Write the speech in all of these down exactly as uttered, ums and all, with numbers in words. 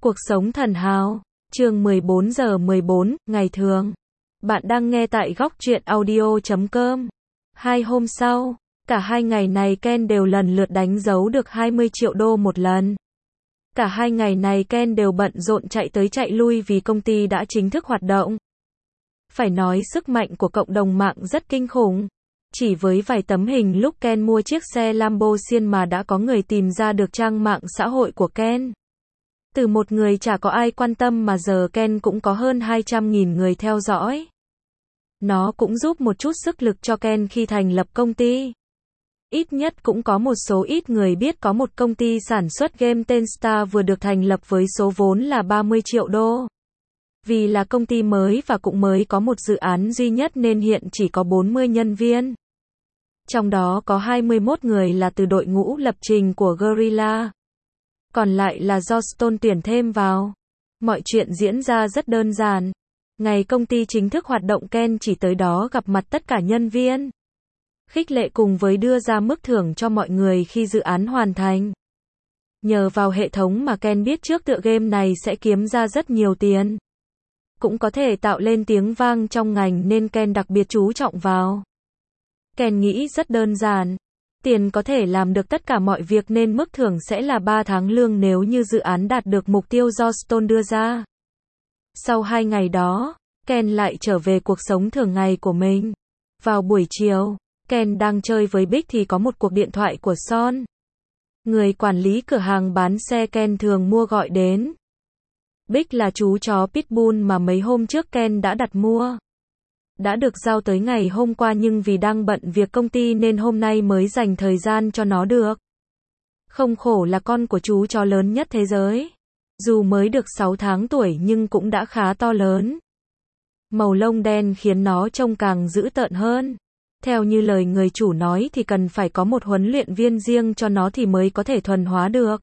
Cuộc sống thần hào, chương mười bốn giờ mười bốn, ngày thường. Bạn đang nghe tại góc truyện audio chấm com. Hai hôm sau, cả hai ngày này Ken đều lần lượt đánh dấu được hai mươi triệu đô một lần. Cả hai ngày này Ken đều bận rộn chạy tới chạy lui vì công ty đã chính thức hoạt động. Phải nói sức mạnh của cộng đồng mạng rất kinh khủng. Chỉ với vài tấm hình lúc Ken mua chiếc xe Lamborghini mà đã có người tìm ra được trang mạng xã hội của Ken. Từ một người chả có ai quan tâm mà giờ Ken cũng có hơn hai trăm nghìn người theo dõi. Nó cũng giúp một chút sức lực cho Ken khi thành lập công ty. Ít nhất cũng có một số ít người biết có một công ty sản xuất game tên Star vừa được thành lập với số vốn là ba mươi triệu đô. Vì là công ty mới và cũng mới có một dự án duy nhất nên hiện chỉ có bốn mươi nhân viên. Trong đó có hai mươi mốt người là từ đội ngũ lập trình của Guerrilla. Còn lại là do Stone tuyển thêm vào. Mọi chuyện diễn ra rất đơn giản. Ngày công ty chính thức hoạt động Ken chỉ tới đó gặp mặt tất cả nhân viên. Khích lệ cùng với đưa ra mức thưởng cho mọi người khi dự án hoàn thành. Nhờ vào hệ thống mà Ken biết trước tựa game này sẽ kiếm ra rất nhiều tiền. Cũng có thể tạo lên tiếng vang trong ngành nên Ken đặc biệt chú trọng vào. Ken nghĩ rất đơn giản. Tiền có thể làm được tất cả mọi việc nên mức thưởng sẽ là ba tháng lương nếu như dự án đạt được mục tiêu do Stone đưa ra. Sau hai ngày đó, Ken lại trở về cuộc sống thường ngày của mình. Vào buổi chiều, Ken đang chơi với Bích thì có một cuộc điện thoại của Son. Người quản lý cửa hàng bán xe Ken thường mua gọi đến. Bích là chú chó Pitbull mà mấy hôm trước Ken đã đặt mua. Đã được giao tới ngày hôm qua nhưng vì đang bận việc công ty nên hôm nay mới dành thời gian cho nó được. Không khổ là con của chú chó lớn nhất thế giới. Dù mới được sáu tháng tuổi nhưng cũng đã khá to lớn. Màu lông đen khiến nó trông càng dữ tợn hơn. Theo như lời người chủ nói thì cần phải có một huấn luyện viên riêng cho nó thì mới có thể thuần hóa được.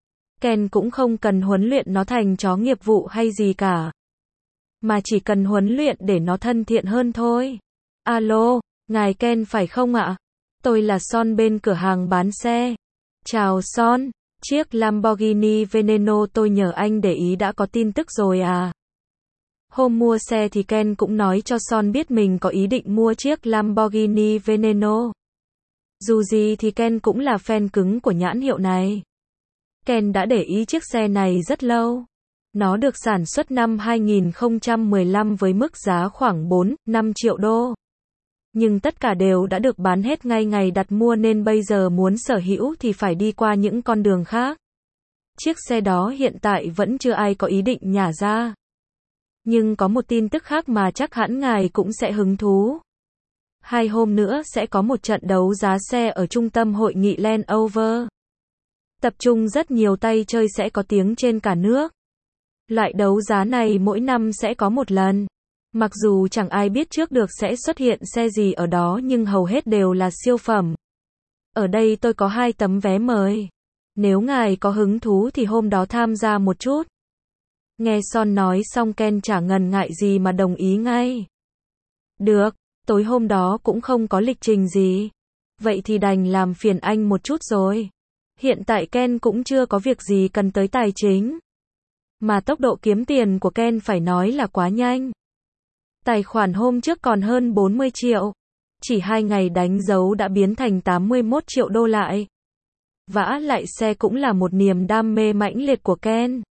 Ken cũng không cần huấn luyện nó thành chó nghiệp vụ hay gì cả. Mà chỉ cần huấn luyện để nó thân thiện hơn thôi. Alo, ngài Ken phải không ạ? Tôi là Son bên cửa hàng bán xe. Chào Son, chiếc Lamborghini Veneno tôi nhờ anh để ý đã có tin tức rồi à? Hôm mua xe thì Ken cũng nói cho Son biết mình có ý định mua chiếc Lamborghini Veneno. Dù gì thì Ken cũng là fan cứng của nhãn hiệu này. Ken đã để ý chiếc xe này rất lâu. Nó được sản xuất năm hai nghìn không trăm mười lăm với mức giá khoảng bốn đến năm triệu đô. Nhưng tất cả đều đã được bán hết ngay ngày đặt mua nên bây giờ muốn sở hữu thì phải đi qua những con đường khác. Chiếc xe đó hiện tại vẫn chưa ai có ý định nhả ra. Nhưng có một tin tức khác mà chắc hẳn ngài cũng sẽ hứng thú. Hai hôm nữa sẽ có một trận đấu giá xe ở trung tâm hội nghị Land Rover. Tập trung rất nhiều tay chơi sẽ có tiếng trên cả nước. Loại đấu giá này mỗi năm sẽ có một lần. Mặc dù chẳng ai biết trước được sẽ xuất hiện xe gì ở đó nhưng hầu hết đều là siêu phẩm. Ở đây tôi có hai tấm vé mời. Nếu ngài có hứng thú thì hôm đó tham gia một chút. Nghe Son nói xong Ken chả ngần ngại gì mà đồng ý ngay. Được, tối hôm đó cũng không có lịch trình gì. Vậy thì đành làm phiền anh một chút rồi. Hiện tại Ken cũng chưa có việc gì cần tới tài chính. Mà tốc độ kiếm tiền của Ken phải nói là quá nhanh. Tài khoản hôm trước còn hơn bốn mươi triệu. Chỉ hai ngày đánh dấu đã biến thành tám mươi mốt triệu đô lại. Vả lại xe cũng là một niềm đam mê mãnh liệt của Ken.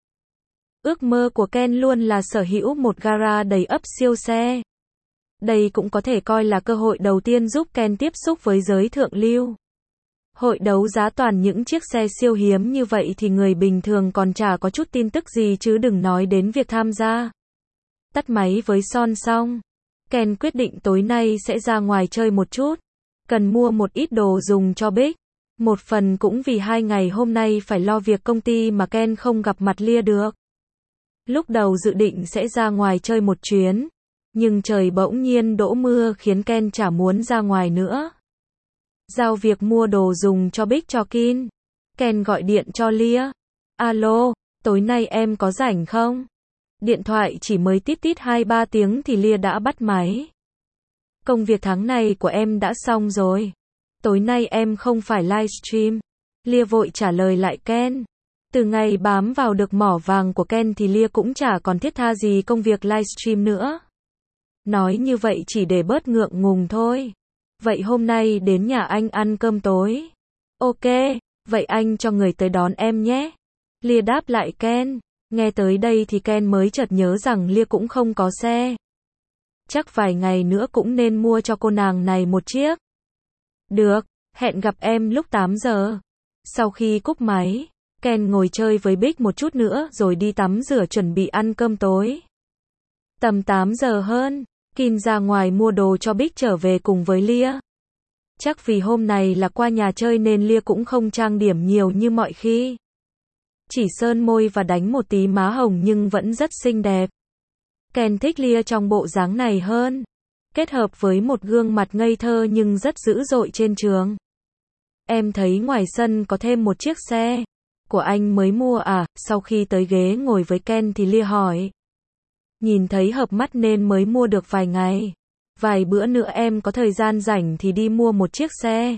Ước mơ của Ken luôn là sở hữu một gara đầy ắp siêu xe. Đây cũng có thể coi là cơ hội đầu tiên giúp Ken tiếp xúc với giới thượng lưu. Hội đấu giá toàn những chiếc xe siêu hiếm như vậy thì người bình thường còn chả có chút tin tức gì chứ đừng nói đến việc tham gia. Tắt máy với Son xong, Ken quyết định tối nay sẽ ra ngoài chơi một chút. Cần mua một ít đồ dùng cho Bích. Một phần cũng vì hai ngày hôm nay phải lo việc công ty mà Ken không gặp mặt Lia được. Lúc đầu dự định sẽ ra ngoài chơi một chuyến. Nhưng trời bỗng nhiên đổ mưa khiến Ken chả muốn ra ngoài nữa. Giao việc mua đồ dùng cho Bích cho Kin. Ken gọi điện cho Lia. Alo, tối nay em có rảnh không? Điện thoại chỉ mới tít tít hai ba tiếng thì Lia đã bắt máy. Công việc tháng này của em đã xong rồi. Tối nay em không phải livestream. Lia vội trả lời lại Ken. Từ ngày bám vào được mỏ vàng của Ken thì Lia cũng chả còn thiết tha gì công việc livestream nữa. Nói như vậy chỉ để bớt ngượng ngùng thôi. Vậy hôm nay đến nhà anh ăn cơm tối. Ok, vậy anh cho người tới đón em nhé. Lia đáp lại Ken. Nghe tới đây thì Ken mới chợt nhớ rằng Lia cũng không có xe. Chắc vài ngày nữa cũng nên mua cho cô nàng này một chiếc. Được, hẹn gặp em lúc tám giờ. Sau khi cúp máy, Ken ngồi chơi với Bích một chút nữa rồi đi tắm rửa chuẩn bị ăn cơm tối. Tầm tám giờ hơn, Kim ra ngoài mua đồ cho Bích trở về cùng với Lia. Chắc vì hôm này là qua nhà chơi nên Lia cũng không trang điểm nhiều như mọi khi. Chỉ sơn môi và đánh một tí má hồng nhưng vẫn rất xinh đẹp. Ken thích Lia trong bộ dáng này hơn. Kết hợp với một gương mặt ngây thơ nhưng rất dữ dội trên trường. Em thấy ngoài sân có thêm một chiếc xe. Của anh mới mua à? Sau khi tới ghế ngồi với Ken thì Lia hỏi. Nhìn thấy hợp mắt nên mới mua được vài ngày. Vài bữa nữa em có thời gian rảnh thì đi mua một chiếc xe.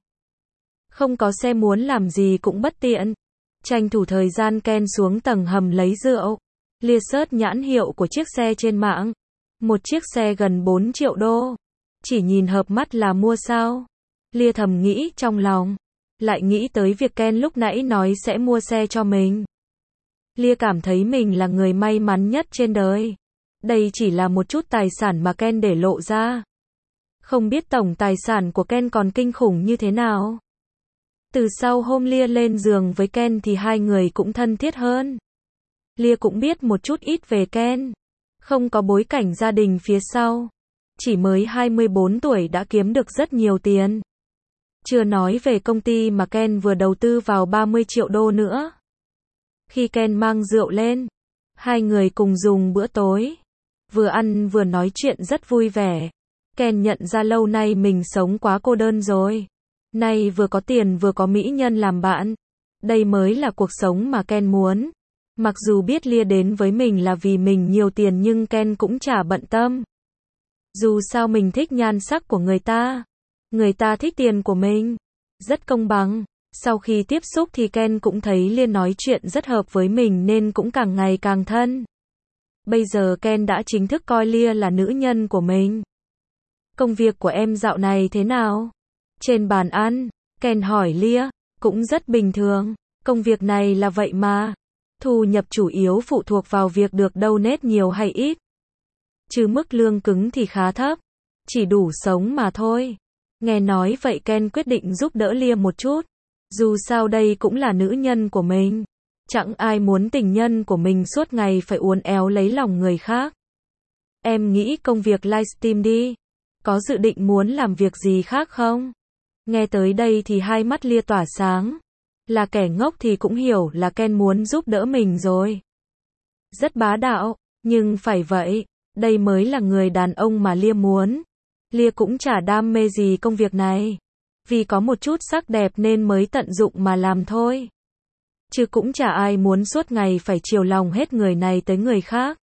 Không có xe muốn làm gì cũng bất tiện. Tranh thủ thời gian Ken xuống tầng hầm lấy rượu. Lia search nhãn hiệu của chiếc xe trên mạng. Một chiếc xe gần bốn triệu đô. Chỉ nhìn hợp mắt là mua sao? Lia thầm nghĩ trong lòng. Lại nghĩ tới việc Ken lúc nãy nói sẽ mua xe cho mình. Lia cảm thấy mình là người may mắn nhất trên đời. Đây chỉ là một chút tài sản mà Ken để lộ ra. Không biết tổng tài sản của Ken còn kinh khủng như thế nào. Từ sau hôm Lia lên giường với Ken thì hai người cũng thân thiết hơn. Lia cũng biết một chút ít về Ken. Không có bối cảnh gia đình phía sau. Chỉ mới hai mươi bốn tuổi đã kiếm được rất nhiều tiền. Chưa nói về công ty mà Ken vừa đầu tư vào ba mươi triệu đô nữa. Khi Ken mang rượu lên, hai người cùng dùng bữa tối. Vừa ăn vừa nói chuyện rất vui vẻ. Ken nhận ra lâu nay mình sống quá cô đơn rồi. Nay vừa có tiền vừa có mỹ nhân làm bạn. Đây mới là cuộc sống mà Ken muốn. Mặc dù biết Lia đến với mình là vì mình nhiều tiền nhưng Ken cũng chả bận tâm. Dù sao mình thích nhan sắc của người ta. Người ta thích tiền của mình. Rất công bằng. Sau khi tiếp xúc thì Ken cũng thấy Lia nói chuyện rất hợp với mình nên cũng càng ngày càng thân. Bây giờ Ken đã chính thức coi Lia là nữ nhân của mình. Công việc của em dạo này thế nào? Trên bàn ăn, Ken hỏi Lia. Cũng rất bình thường. Công việc này là vậy mà. Thu nhập chủ yếu phụ thuộc vào việc được donate nhiều hay ít. Chứ mức lương cứng thì khá thấp. Chỉ đủ sống mà thôi. Nghe nói vậy Ken quyết định giúp đỡ Lia một chút. Dù sao đây cũng là nữ nhân của mình. Chẳng ai muốn tình nhân của mình suốt ngày phải uốn éo lấy lòng người khác. Em nghĩ công việc livestream đi. Có dự định muốn làm việc gì khác không? Nghe tới đây thì hai mắt Lia tỏa sáng. Là kẻ ngốc thì cũng hiểu là Ken muốn giúp đỡ mình rồi. Rất bá đạo, nhưng phải vậy. Đây mới là người đàn ông mà Lia muốn. Lia cũng chả đam mê gì công việc này. Vì có một chút sắc đẹp nên mới tận dụng mà làm thôi. Chứ cũng chả ai muốn suốt ngày phải chiều lòng hết người này tới người khác.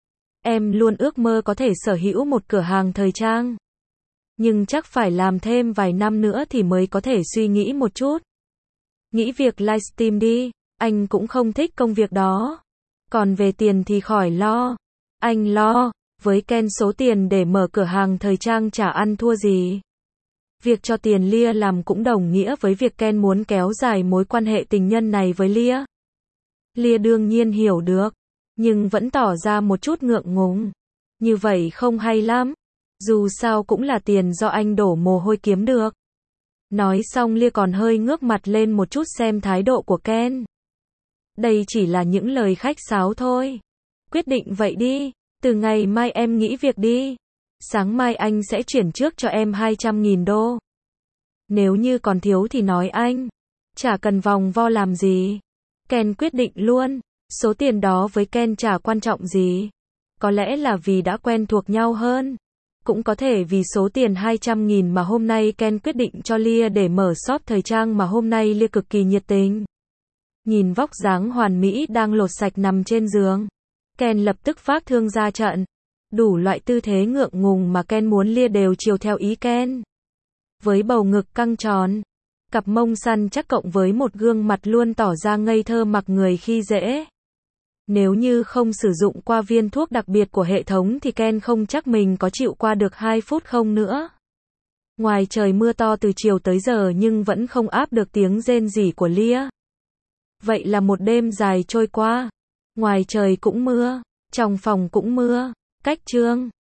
Em luôn ước mơ có thể sở hữu một cửa hàng thời trang. Nhưng chắc phải làm thêm vài năm nữa thì mới có thể suy nghĩ một chút. Nghĩ việc livestream đi, anh cũng không thích công việc đó. Còn về tiền thì khỏi lo. Anh lo, với Ken số tiền để mở cửa hàng thời trang chả ăn thua gì. Việc cho tiền Lia làm cũng đồng nghĩa với việc Ken muốn kéo dài mối quan hệ tình nhân này với Lia. Lia đương nhiên hiểu được, nhưng vẫn tỏ ra một chút ngượng ngùng. Như vậy không hay lắm. Dù sao cũng là tiền do anh đổ mồ hôi kiếm được. Nói xong Lia còn hơi ngước mặt lên một chút xem thái độ của Ken. Đây chỉ là những lời khách sáo thôi. Quyết định vậy đi. Từ ngày mai em nghỉ việc đi. Sáng mai anh sẽ chuyển trước cho em hai trăm nghìn đô. Nếu như còn thiếu thì nói anh. Chả cần vòng vo làm gì. Ken quyết định luôn. Số tiền đó với Ken chả quan trọng gì. Có lẽ là vì đã quen thuộc nhau hơn. Cũng có thể vì số tiền hai trăm nghìn mà hôm nay Ken quyết định cho Lia để mở shop thời trang mà hôm nay Lia cực kỳ nhiệt tình. Nhìn vóc dáng hoàn mỹ đang lột sạch nằm trên giường. Ken lập tức phát thương ra trận. Đủ loại tư thế ngượng ngùng mà Ken muốn Lia đều chiều theo ý Ken. Với bầu ngực căng tròn. Cặp mông săn chắc cộng với một gương mặt luôn tỏ ra ngây thơ mặc người khi dễ. Nếu như không sử dụng qua viên thuốc đặc biệt của hệ thống thì Ken không chắc mình có chịu qua được hai phút không nữa. Ngoài trời mưa to từ chiều tới giờ nhưng vẫn không áp được tiếng rên rỉ của Lia. Vậy là một đêm dài trôi qua. Ngoài trời cũng mưa, trong phòng cũng mưa. Cách chương